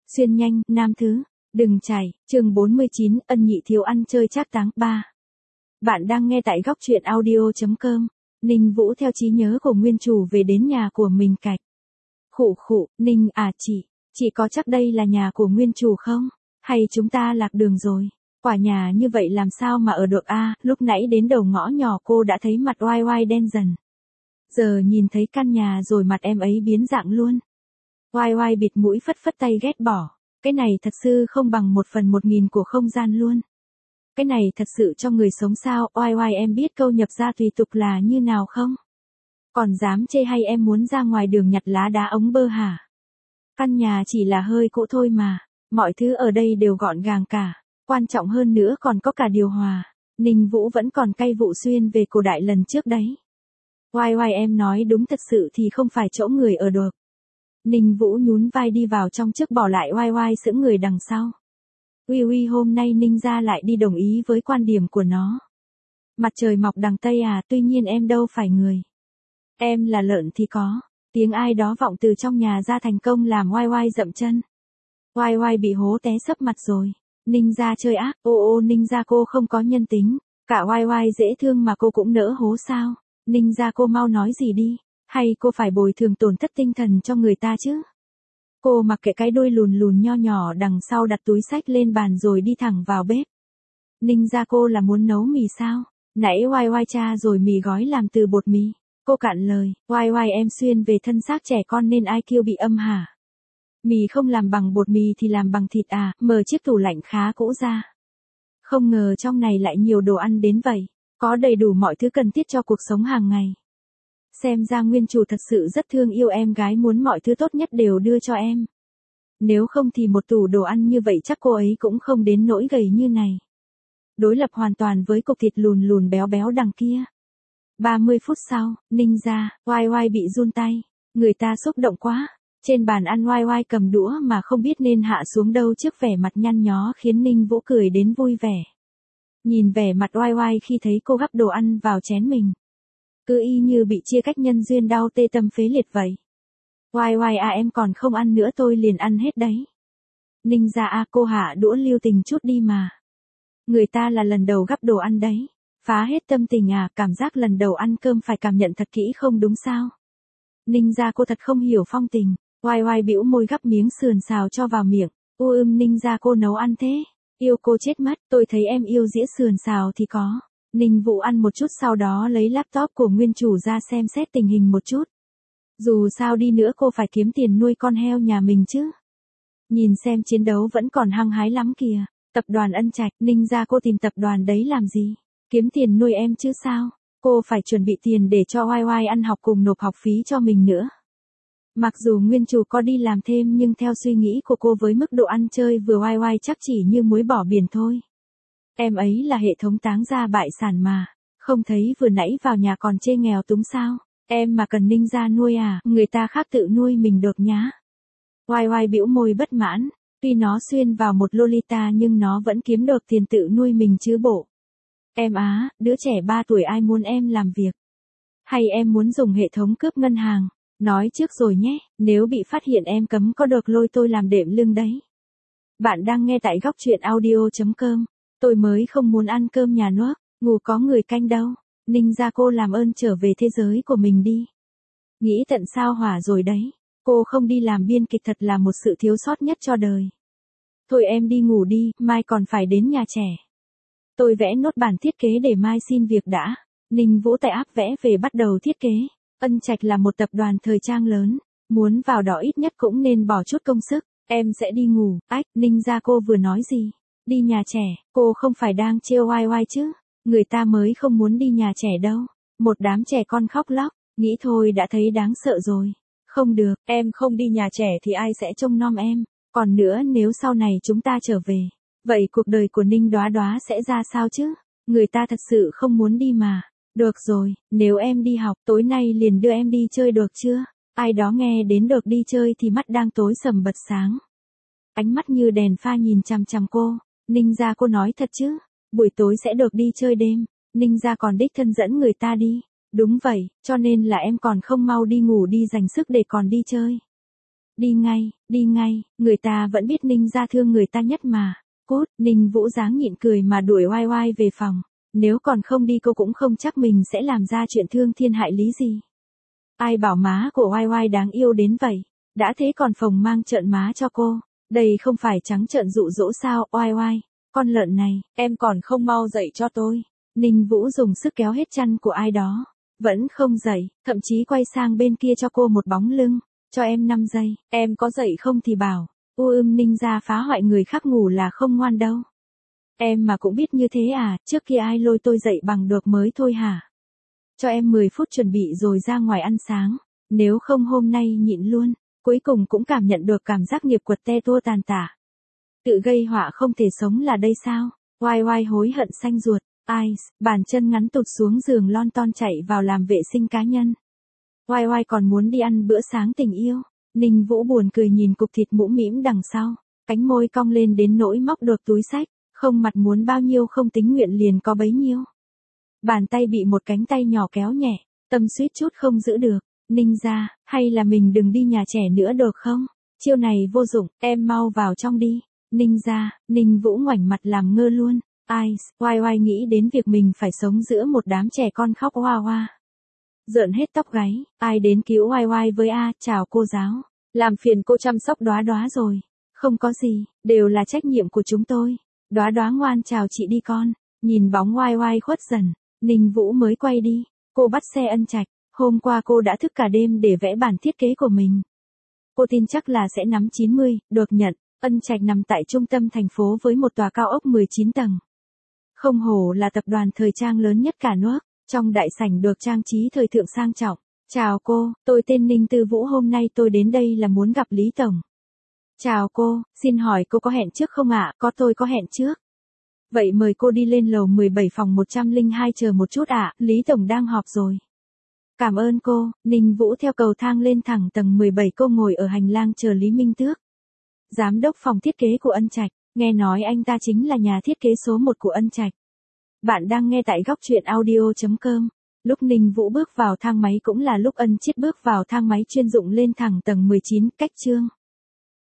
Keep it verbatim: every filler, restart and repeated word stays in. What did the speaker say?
Xuyên nhanh, nam thứ, đừng chảy, chương bốn mươi chín, ân nhị thiếu ăn chơi trác táng ba. Bạn đang nghe tại góc truyện audio.com. Ninh Vũ theo trí nhớ của nguyên chủ về đến nhà của mình cạch. Khụ khụ, Ninh à chị, chị có chắc đây là nhà của nguyên chủ không? Hay chúng ta lạc đường rồi? Quả nhà như vậy làm sao mà ở được a? Lúc nãy đến đầu ngõ nhỏ cô đã thấy mặt oai oai đen dần. Giờ nhìn thấy căn nhà rồi mặt em ấy biến dạng luôn. Oai oai bịt mũi phất phất tay ghét bỏ. Cái này thật sự không bằng một phần một nghìn của không gian luôn. Cái này thật sự cho người sống sao? Oai oai em biết câu nhập gia tùy tục là như nào không? Còn dám chê hay em muốn ra ngoài đường nhặt lá đá ống bơ hả? Căn nhà chỉ là hơi cũ thôi mà. Mọi thứ ở đây đều gọn gàng cả. Quan trọng hơn nữa còn có cả điều hòa. Ninh Vũ vẫn còn cay vụ xuyên về cổ đại lần trước đấy. Oai oai em nói đúng, thật sự thì không phải chỗ người ở được. Ninh Vũ nhún vai đi vào trong trước bỏ lại oai oai sững người đằng sau. Uy uy, hôm nay Ninh gia lại đi đồng ý với quan điểm của nó. Mặt trời mọc đằng Tây à, tuy nhiên em đâu phải người. Em là lợn thì có. Tiếng ai đó vọng từ trong nhà ra thành công làm oai oai dậm chân. Oai oai bị hố té sấp mặt rồi. Ninh gia chơi ác, ô ô Ninh gia cô không có nhân tính. Cả oai oai dễ thương mà cô cũng nỡ hố sao? Ninh gia cô mau nói gì đi. Hay cô phải bồi thường tổn thất tinh thần cho người ta chứ? Cô mặc kệ cái đuôi lùn lùn nho nhỏ đằng sau, đặt túi xách lên bàn rồi đi thẳng vào bếp. Ninh gia cô là muốn nấu mì sao? Nãy oai oai cha rồi mì gói làm từ bột mì. Cô cạn lời, oai oai em xuyên về thân xác trẻ con nên i kiu bị âm hả? Mì không làm bằng bột mì thì làm bằng thịt à? Mở chiếc tủ lạnh khá cũ ra. Không ngờ trong này lại nhiều đồ ăn đến vậy. Có đầy đủ mọi thứ cần thiết cho cuộc sống hàng ngày. Xem ra nguyên chủ thật sự rất thương yêu em gái, muốn mọi thứ tốt nhất đều đưa cho em. Nếu không thì một tủ đồ ăn như vậy chắc cô ấy cũng không đến nỗi gầy như này. Đối lập hoàn toàn với cục thịt lùn lùn béo béo đằng kia. ba mươi phút sau, Ninh gia, oai oai bị run tay. Người ta xúc động quá. Trên bàn ăn oai oai cầm đũa mà không biết nên hạ xuống đâu trước vẻ mặt nhăn nhó khiến Ninh Vũ cười đến vui vẻ. Nhìn vẻ mặt oai oai khi thấy cô gắp đồ ăn vào chén mình. Cứ y như bị chia cách nhân duyên, đau tê tâm phế liệt vậy. Oai oai à, em còn không ăn nữa tôi liền ăn hết đấy. Ninh gia à, cô hạ đũa lưu tình chút đi mà. Người ta là lần đầu gắp đồ ăn đấy. Phá hết tâm tình à, cảm giác lần đầu ăn cơm phải cảm nhận thật kỹ không đúng sao? Ninh gia cô thật không hiểu phong tình. Oai oai bĩu môi gắp miếng sườn xào cho vào miệng. U ưm Ninh gia cô nấu ăn thế. Yêu cô chết mất, tôi thấy em yêu dĩa sườn xào thì có. Ninh Vũ ăn một chút sau đó lấy laptop của nguyên chủ ra xem xét tình hình một chút. Dù sao đi nữa cô phải kiếm tiền nuôi con heo nhà mình chứ. Nhìn xem chiến đấu vẫn còn hăng hái lắm kìa. Tập đoàn Ân Trạch, Ninh gia cô tìm tập đoàn đấy làm gì? Kiếm tiền nuôi em chứ sao? Cô phải chuẩn bị tiền để cho oai oai ăn học cùng nộp học phí cho mình nữa. Mặc dù nguyên chủ có đi làm thêm nhưng theo suy nghĩ của cô với mức độ ăn chơi vừa oai oai chắc chỉ như muối bỏ biển thôi. Em ấy là hệ thống táng gia bại sản mà. Không thấy vừa nãy vào nhà còn chê nghèo túng sao? Em mà cần Ninh gia nuôi à? Người ta khác tự nuôi mình được nhá. Oai oai bĩu môi bất mãn. Tuy nó xuyên vào một Lolita nhưng nó vẫn kiếm được tiền tự nuôi mình chứ bộ. Em á, đứa trẻ ba tuổi ai muốn em làm việc? Hay em muốn dùng hệ thống cướp ngân hàng? Nói trước rồi nhé, nếu bị phát hiện em cấm có được lôi tôi làm đệm lưng đấy. Bạn đang nghe tại góc truyện audio.com. Tôi mới không muốn ăn cơm nhà nước, ngủ có người canh đâu. Ninh gia cô làm ơn trở về thế giới của mình đi. Nghĩ tận sao hỏa rồi đấy. Cô không đi làm biên kịch thật là một sự thiếu sót nhất cho đời. Thôi em đi ngủ đi, mai còn phải đến nhà trẻ. Tôi vẽ nốt bản thiết kế để mai xin việc đã. Ninh Vũ tại áp vẽ về bắt đầu thiết kế. Ân Trạch là một tập đoàn thời trang lớn. Muốn vào đó ít nhất cũng nên bỏ chút công sức. Em sẽ đi ngủ. Ách, Ninh gia cô vừa nói gì? Đi nhà trẻ, cô không phải đang trêu oai oai chứ? Người ta mới không muốn đi nhà trẻ đâu. Một đám trẻ con khóc lóc, nghĩ thôi đã thấy đáng sợ rồi. Không được, em không đi nhà trẻ thì ai sẽ trông nom em? Còn nữa, nếu sau này chúng ta trở về, vậy cuộc đời của Ninh Đoá Đoá sẽ ra sao chứ? Người ta thật sự không muốn đi mà. Được rồi, nếu em đi học, tối nay liền đưa em đi chơi được chưa? Ai đó nghe đến được đi chơi thì mắt đang tối sầm bật sáng. Ánh mắt như đèn pha nhìn chằm chằm cô. Ninh gia cô nói thật chứ? Buổi tối sẽ được đi chơi đêm. Ninh gia còn đích thân dẫn người ta đi. Đúng vậy, cho nên là em còn không mau đi ngủ đi dành sức để còn đi chơi. Đi ngay, đi ngay, người ta vẫn biết Ninh gia thương người ta nhất mà. Cút, Ninh Vũ dáng nhịn cười mà đuổi oai oai về phòng. Nếu còn không đi cô cũng không chắc mình sẽ làm ra chuyện thương thiên hại lý gì. Ai bảo má của oai oai đáng yêu đến vậy. Đã thế còn phồng mang trợn má cho cô. Đây không phải trắng trợn dụ dỗ sao, oai oai. Con lợn này, em còn không mau dậy cho tôi. Ninh Vũ dùng sức kéo hết chăn của ai đó. Vẫn không dậy, thậm chí quay sang bên kia cho cô một bóng lưng. Cho em năm giây, em có dậy không thì bảo. U ưm Ninh gia phá hoại người khác ngủ là không ngoan đâu. Em mà cũng biết như thế à, trước kia ai lôi tôi dậy bằng được mới thôi hả? Cho em mười phút chuẩn bị rồi ra ngoài ăn sáng. Nếu không hôm nay nhịn luôn. Cuối cùng cũng cảm nhận được cảm giác nghiệp quật te tua tàn tả. Tự gây họa không thể sống là đây sao? Oai oai hối hận xanh ruột. Ai, bàn chân ngắn tụt xuống giường lon ton chạy vào làm vệ sinh cá nhân. Oai oai còn muốn đi ăn bữa sáng tình yêu. Ninh Vũ buồn cười nhìn cục thịt mũm mĩm đằng sau. Cánh môi cong lên đến nỗi móc được túi xách. Không mặt muốn bao nhiêu không tính nguyện liền có bấy nhiêu. Bàn tay bị một cánh tay nhỏ kéo nhẹ. Tâm suýt chút không giữ được. Ninh gia, hay là mình đừng đi nhà trẻ nữa được không? Chiêu này vô dụng, em mau vào trong đi. Ninh gia, Ninh Vũ ngoảnh mặt làm ngơ luôn. Ai, oai oai nghĩ đến việc mình phải sống giữa một đám trẻ con khóc hoa hoa. Rợn hết tóc gáy, ai đến cứu oai oai với a, chào cô giáo. Làm phiền cô chăm sóc Đóa Đóa rồi. Không có gì, đều là trách nhiệm của chúng tôi. Đóa Đóa ngoan chào chị đi con. Nhìn bóng oai oai khuất dần, Ninh Vũ mới quay đi. Cô bắt xe Ân Trạch. Hôm qua cô đã thức cả đêm để vẽ bản thiết kế của mình. Cô tin chắc là sẽ nắm chín mươi, được nhận. Ân Trạch nằm tại trung tâm thành phố với một tòa cao ốc mười chín tầng. Không hổ là tập đoàn thời trang lớn nhất cả nước. Trong đại sảnh được trang trí thời thượng sang trọng. Chào cô, tôi tên Ninh Tư Vũ, hôm nay tôi đến đây là muốn gặp Lý Tổng. Chào cô, xin hỏi cô có hẹn trước không ạ? Có, tôi có hẹn trước. Vậy mời cô đi lên lầu mười bảy phòng một trăm lẻ hai chờ một chút ạ, Lý Tổng đang họp rồi. Cảm ơn cô, Ninh Vũ theo cầu thang lên thẳng tầng mười bảy, cô ngồi ở hành lang chờ Lý Minh Tước. Giám đốc phòng thiết kế của Ân Trạch, nghe nói anh ta chính là nhà thiết kế số một của Ân Trạch. Bạn đang nghe tại góc truyện audio chấm com. Lúc Ninh Vũ bước vào thang máy cũng là lúc Ân Chiết bước vào thang máy chuyên dụng lên thẳng tầng mười chín, cách chương.